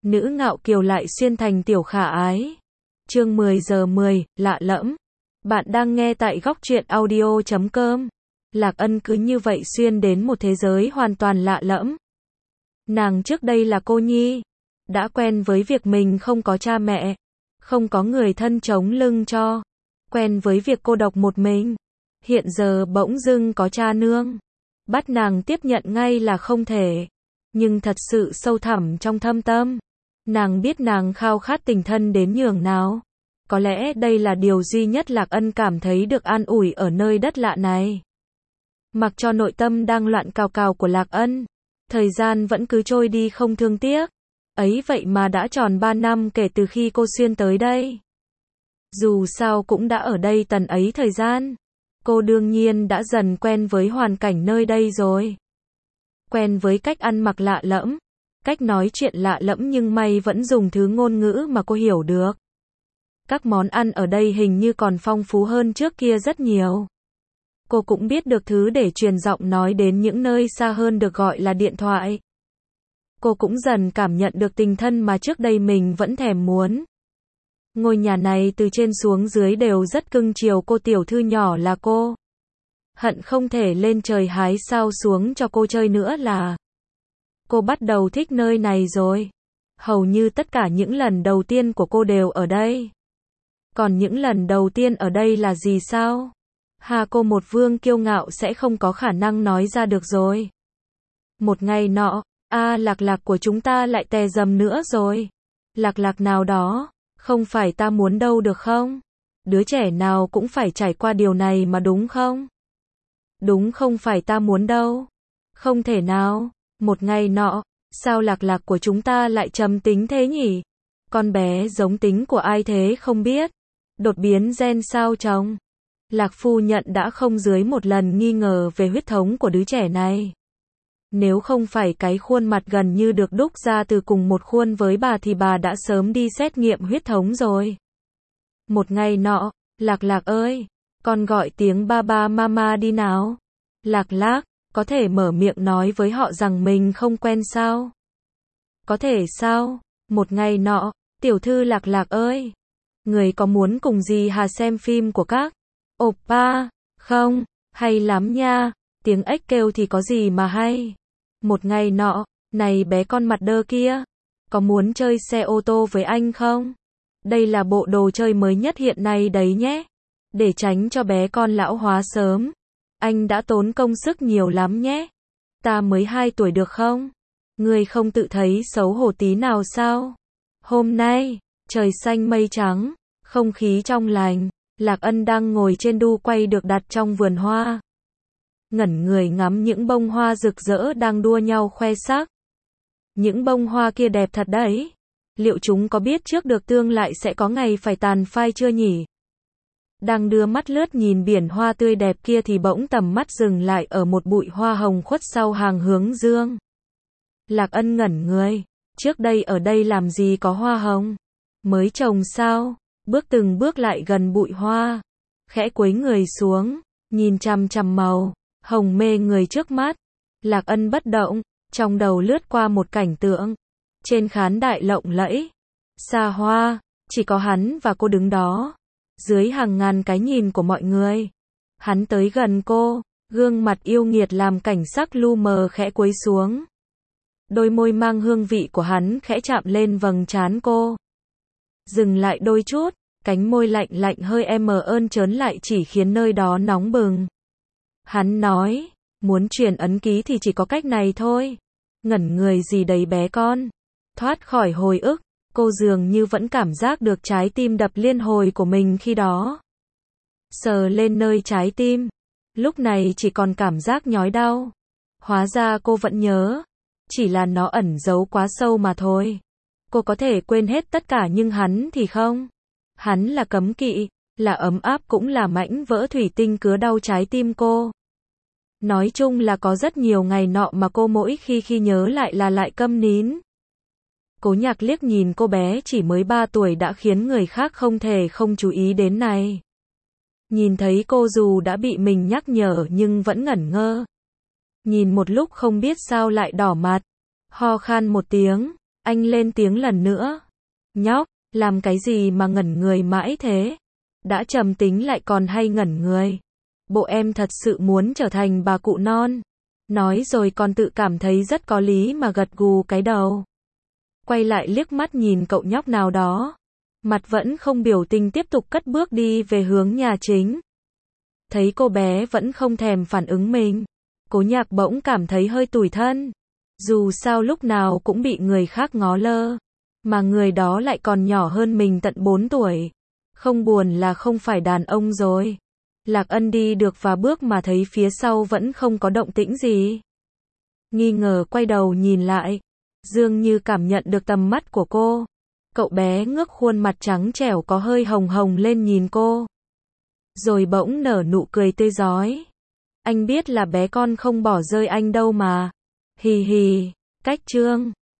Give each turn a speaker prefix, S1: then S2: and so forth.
S1: nữ ngạo kiều lại xuyên thành tiểu khả ái. Chương 10 giờ 10, lạ lẫm. Bạn đang nghe tại góc truyện audio.com. Lạc Ân cứ như vậy xuyên đến một thế giới hoàn toàn lạ lẫm. Nàng trước đây là cô nhi, đã quen với việc mình không có cha mẹ, không có người thân chống lưng cho, quen với việc cô độc một mình. Hiện giờ bỗng dưng có cha nương, bắt nàng tiếp nhận ngay là không thể. Nhưng thật sự sâu thẳm trong thâm tâm, nàng biết nàng khao khát tình thân đến nhường nào. Có lẽ đây là điều duy nhất Lạc Ân cảm thấy được an ủi ở nơi đất lạ này. Mặc cho nội tâm đang loạn cào cào của Lạc Ân, thời gian vẫn cứ trôi đi không thương tiếc. Ấy vậy mà đã tròn 3 năm kể từ khi cô xuyên tới đây. Dù sao cũng đã ở đây tần ấy thời gian, cô đương nhiên đã dần quen với hoàn cảnh nơi đây rồi. Quen với cách ăn mặc lạ lẫm, cách nói chuyện lạ lẫm nhưng may vẫn dùng thứ ngôn ngữ mà cô hiểu được. Các món ăn ở đây hình như còn phong phú hơn trước kia rất nhiều. Cô cũng biết được thứ để truyền giọng nói đến những nơi xa hơn được gọi là điện thoại. Cô cũng dần cảm nhận được tình thân mà trước đây mình vẫn thèm muốn. Ngôi nhà này từ trên xuống dưới đều rất cưng chiều cô tiểu thư nhỏ là cô. Hận không thể lên trời hái sao xuống cho cô chơi nữa là. Cô bắt đầu thích nơi này rồi. Hầu như tất cả những lần đầu tiên của cô đều ở đây. Còn những lần đầu tiên ở đây là gì sao? Cô một vương kiêu ngạo sẽ không có khả năng nói ra được rồi. Một ngày nọ, lạc lạc của chúng ta lại tè dầm nữa rồi. Lạc lạc nào đó, không phải ta muốn đâu được không? Đứa trẻ nào cũng phải trải qua điều này mà đúng không? Đúng không phải ta muốn đâu. Không thể nào, một ngày nọ, sao lạc lạc của chúng ta lại trầm tính thế nhỉ? Con bé giống tính của ai thế không biết? Đột biến gen sao chồng? Lạc phu nhận đã không dưới một lần nghi ngờ về huyết thống của đứa trẻ này. Nếu không phải cái khuôn mặt gần như được đúc ra từ cùng một khuôn với bà thì bà đã sớm đi xét nghiệm huyết thống rồi. Một ngày nọ, Lạc Lạc ơi, con gọi tiếng ba ba mama đi nào. Lạc Lạc, có thể mở miệng nói với họ rằng mình không quen sao? Có thể sao? Một ngày nọ, tiểu thư Lạc Lạc ơi, người có muốn cùng dì Hà xem phim của các oppa, không? Hay lắm nha, tiếng ếch kêu thì có gì mà hay. Một ngày nọ, này bé con mặt đơ kia, có muốn chơi xe ô tô với anh không? Đây là bộ đồ chơi mới nhất hiện nay đấy nhé. Để tránh cho bé con lão hóa sớm, anh đã tốn công sức nhiều lắm nhé. Ta mới 2 tuổi được không? Ngươi không tự thấy xấu hổ tí nào sao? Hôm nay, trời xanh mây trắng, không khí trong lành. Lạc Ân đang ngồi trên đu quay được đặt trong vườn hoa. Ngẩn người ngắm những bông hoa rực rỡ đang đua nhau khoe sắc. Những bông hoa kia đẹp thật đấy. Liệu chúng có biết trước được tương lại sẽ có ngày phải tàn phai chưa nhỉ? Đang đưa mắt lướt nhìn biển hoa tươi đẹp kia thì bỗng tầm mắt dừng lại ở một bụi hoa hồng khuất sau hàng hướng dương. Lạc Ân ngẩn người. Trước đây ở đây làm gì có hoa hồng? Mới trồng sao? Bước từng bước lại gần bụi hoa, khẽ cúi người xuống, nhìn chằm chằm màu hồng mê người trước mắt. Lạc Ân bất động, trong đầu lướt qua một cảnh tượng. Trên khán đài lộng lẫy, xa hoa, chỉ có hắn và cô đứng đó. Dưới hàng ngàn cái nhìn của mọi người, hắn tới gần cô, gương mặt yêu nghiệt làm cảnh sắc lu mờ khẽ cúi xuống. Đôi môi mang hương vị của hắn khẽ chạm lên vầng trán cô. Dừng lại đôi chút, cánh môi lạnh lạnh hơi ơn trớn lại chỉ khiến nơi đó nóng bừng. Hắn nói, muốn truyền ấn ký thì chỉ có cách này thôi. Ngẩn người gì đấy bé con. Thoát khỏi hồi ức, cô dường như vẫn cảm giác được trái tim đập liên hồi của mình khi đó. Sờ lên nơi trái tim, lúc này chỉ còn cảm giác nhói đau. Hóa ra cô vẫn nhớ, chỉ là nó ẩn giấu quá sâu mà thôi. Cô có thể quên hết tất cả nhưng hắn thì không. Hắn là cấm kỵ, là ấm áp cũng là mảnh vỡ thủy tinh cứa đau trái tim cô. Nói chung là có rất nhiều ngày nọ mà cô mỗi khi nhớ lại là lại câm nín. Cố Nhạc liếc nhìn cô bé chỉ mới 3 tuổi đã khiến người khác không thể không chú ý đến này. Nhìn thấy cô dù đã bị mình nhắc nhở nhưng vẫn ngẩn ngơ. Nhìn một lúc không biết sao lại đỏ mặt. Ho khan một tiếng, Anh lên tiếng lần nữa. Nhóc, làm cái gì mà ngẩn người mãi thế? Đã trầm tính lại còn hay ngẩn người. Bộ em thật sự muốn trở thành bà cụ non. Nói rồi còn tự cảm thấy rất có lý mà gật gù cái đầu. Quay lại liếc mắt nhìn cậu nhóc nào đó. Mặt vẫn không biểu tình tiếp tục cất bước đi về hướng nhà chính. Thấy cô bé vẫn không thèm phản ứng mình. Cố Nhạc bỗng cảm thấy hơi tủi thân. Dù sao lúc nào cũng bị người khác ngó lơ. Mà người đó lại còn nhỏ hơn mình tận 4 tuổi. Không buồn là không phải đàn ông rồi. Lạc Ân đi được vài bước mà thấy phía sau vẫn không có động tĩnh gì. Nghi ngờ quay đầu nhìn lại. Dường như cảm nhận được tầm mắt của cô. Cậu bé ngước khuôn mặt trắng trẻo có hơi hồng hồng lên nhìn cô. Rồi bỗng nở nụ cười tươi rói. Anh biết là bé con không bỏ rơi anh đâu mà. Hì hì, cách trương.